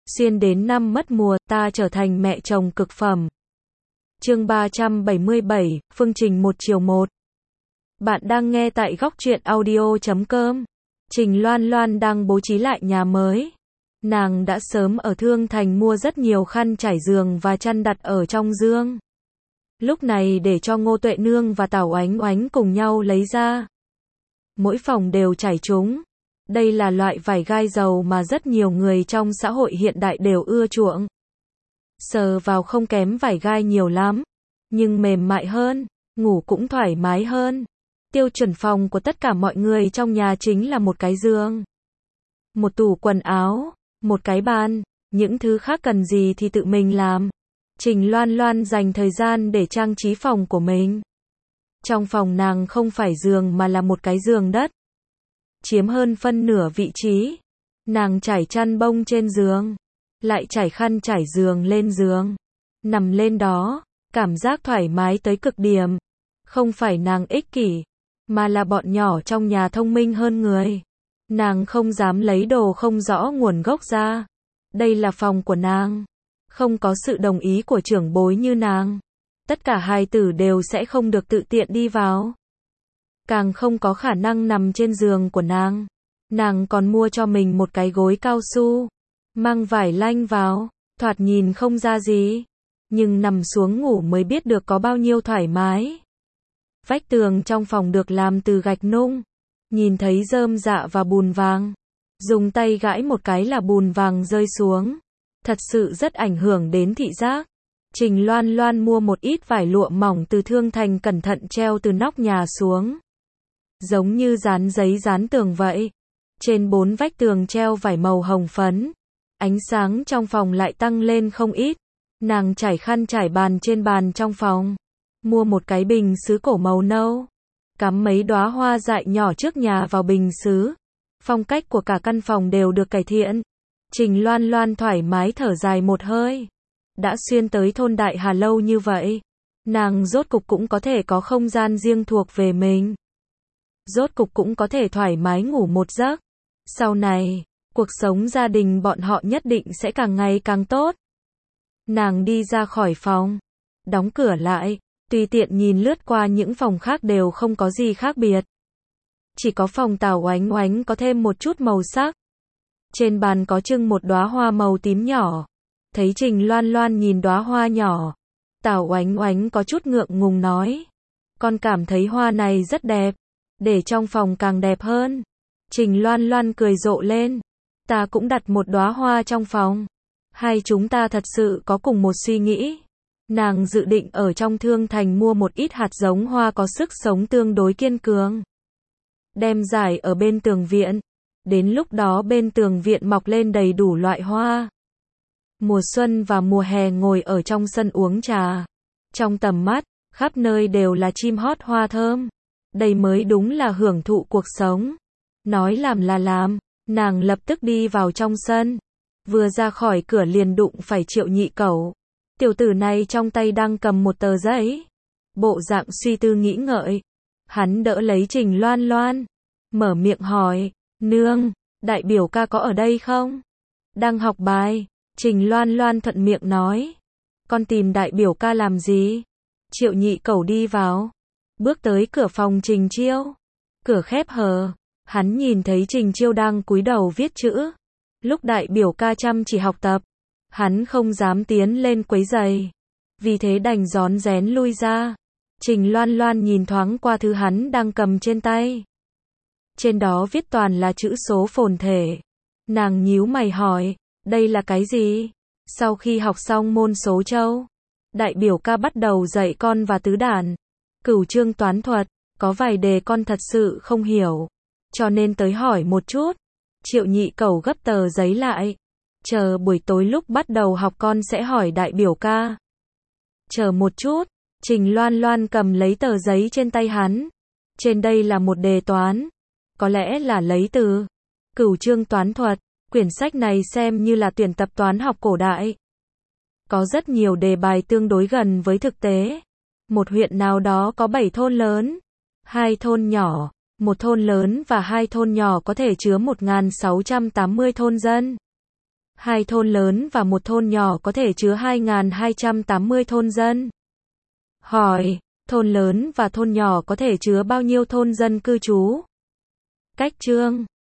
Xuyên đến năm mất mùa, ta trở thành mẹ chồng cực phẩm. Chương 377, phương trình một chiều một. Bạn đang nghe tại góc truyện audio.com. Trình Loan Loan đang bố trí lại nhà mới. Nàng đã sớm ở Thương Thành mua rất nhiều khăn trải giường và chăn đặt ở trong giường. Lúc này để cho Ngô Tuệ Nương và Tảo Oánh Oánh cùng nhau lấy ra. Mỗi phòng đều trải chúng. Đây là loại vải gai dầu mà rất nhiều người trong xã hội hiện đại đều ưa chuộng. Sờ vào không kém vải gai nhiều lắm, nhưng mềm mại hơn, ngủ cũng thoải mái hơn. Tiêu chuẩn phòng của tất cả mọi người trong nhà chính là một cái giường, một tủ quần áo, một cái bàn, những thứ khác cần gì thì tự mình làm. Trình Loan Loan dành thời gian để trang trí phòng của mình. Trong phòng nàng không phải giường mà là một cái giường đất, chiếm hơn phân nửa vị trí. Nàng trải chăn bông trên giường, lại trải khăn trải giường lên giường, nằm lên đó, cảm giác thoải mái tới cực điểm. Không phải nàng ích kỷ, mà là bọn nhỏ trong nhà thông minh hơn người. Nàng không dám lấy đồ không rõ nguồn gốc ra. Đây là phòng của nàng, không có sự đồng ý của trưởng bối như nàng. Tất cả hài tử đều sẽ không được tự tiện đi vào, càng không có khả năng nằm trên giường của nàng. Nàng còn mua cho mình một cái gối cao su, mang vải lanh vào, thoạt nhìn không ra gì, nhưng nằm xuống ngủ mới biết được có bao nhiêu thoải mái. Vách tường trong phòng được làm từ gạch nung, nhìn thấy rơm rạ và bùn vàng. Dùng tay gãi một cái là bùn vàng rơi xuống. Thật sự rất ảnh hưởng đến thị giác. Trình Loan Loan mua một ít vải lụa mỏng từ Thương Thành cẩn thận treo từ nóc nhà xuống, giống như dán giấy dán tường vậy. Trên 4 vách tường treo vải màu hồng phấn. Ánh sáng trong phòng lại tăng lên không ít. Nàng trải khăn trải bàn trên bàn trong phòng. Mua một cái bình sứ cổ màu nâu, cắm mấy đóa hoa dại nhỏ trước nhà vào bình sứ. Phong cách của cả căn phòng đều được cải thiện. Trình Loan Loan thoải mái thở dài một hơi. Đã xuyên tới thôn Đại Hà lâu như vậy, nàng rốt cục cũng có thể có không gian riêng thuộc về mình. Rốt cục cũng có thể thoải mái ngủ một giấc. Sau này, cuộc sống gia đình bọn họ nhất định sẽ càng ngày càng tốt. Nàng đi ra khỏi phòng, đóng cửa lại, tùy tiện nhìn lướt qua những phòng khác đều không có gì khác biệt. Chỉ có phòng Tảo Oánh Oánh có thêm một chút màu sắc. Trên bàn có trưng một đóa hoa màu tím nhỏ. Thấy Trình Loan Loan nhìn đóa hoa nhỏ, Tảo Oánh Oánh có chút ngượng ngùng nói: "Con cảm thấy hoa này rất đẹp, để trong phòng càng đẹp hơn." Trình Loan Loan cười rộ lên: "Ta cũng đặt một đóa hoa trong phòng." Hai chúng ta thật sự có cùng một suy nghĩ. Nàng dự định ở trong Thương Thành mua một ít hạt giống hoa có sức sống tương đối kiên cường, đem rải ở bên tường viện. Đến lúc đó bên tường viện mọc lên đầy đủ loại hoa. Mùa xuân và mùa hè ngồi ở trong sân uống trà, trong tầm mắt, khắp nơi đều là chim hót hoa thơm. Đây mới đúng là hưởng thụ cuộc sống. Nói làm là làm, nàng lập tức đi vào trong sân. Vừa ra khỏi cửa liền đụng phải Triệu Nhị Cẩu. Tiểu tử này trong tay đang cầm một tờ giấy, bộ dạng suy tư nghĩ ngợi. Hắn đỡ lấy Trình Loan Loan, mở miệng hỏi: "Nương, đại biểu ca có ở đây không?" "Đang học bài." Trình Loan Loan thuận miệng nói. "Con tìm đại biểu ca làm gì?" Triệu Nhị Cẩu đi vào, bước tới cửa phòng Trình Chiêu. Cửa khép hờ, hắn nhìn thấy Trình Chiêu đang cúi đầu viết chữ. Lúc đại biểu ca chăm chỉ học tập, hắn không dám tiến lên quấy rầy, vì thế đành rón rén lui ra. Trình Loan Loan nhìn thoáng qua thứ hắn đang cầm trên tay. Trên đó viết toàn là chữ số phồn thể. Nàng nhíu mày hỏi: "Đây là cái gì?" Sau khi học xong môn số châu, đại biểu ca bắt đầu dạy con và tứ đản, cửu chương toán thuật. Có vài đề con thật sự không hiểu, cho nên tới hỏi một chút. Triệu Nhị Cẩu gấp tờ giấy lại. "Chờ buổi tối lúc bắt đầu học con sẽ hỏi đại biểu ca." "Chờ một chút." Trình Loan Loan cầm lấy tờ giấy trên tay hắn. Trên đây là một đề toán, có lẽ là lấy từ Cửu chương toán thuật. Quyển sách này xem như là tuyển tập toán học cổ đại. Có rất nhiều đề bài tương đối gần với thực tế. Một huyện nào đó có 7 thôn lớn, 2 thôn nhỏ. Một thôn lớn và 2 thôn nhỏ có thể chứa 1.680 thôn dân. Hai thôn lớn và một thôn nhỏ có thể chứa 2.280 thôn dân. Hỏi, thôn lớn và thôn nhỏ có thể chứa bao nhiêu thôn dân cư trú? Cách chương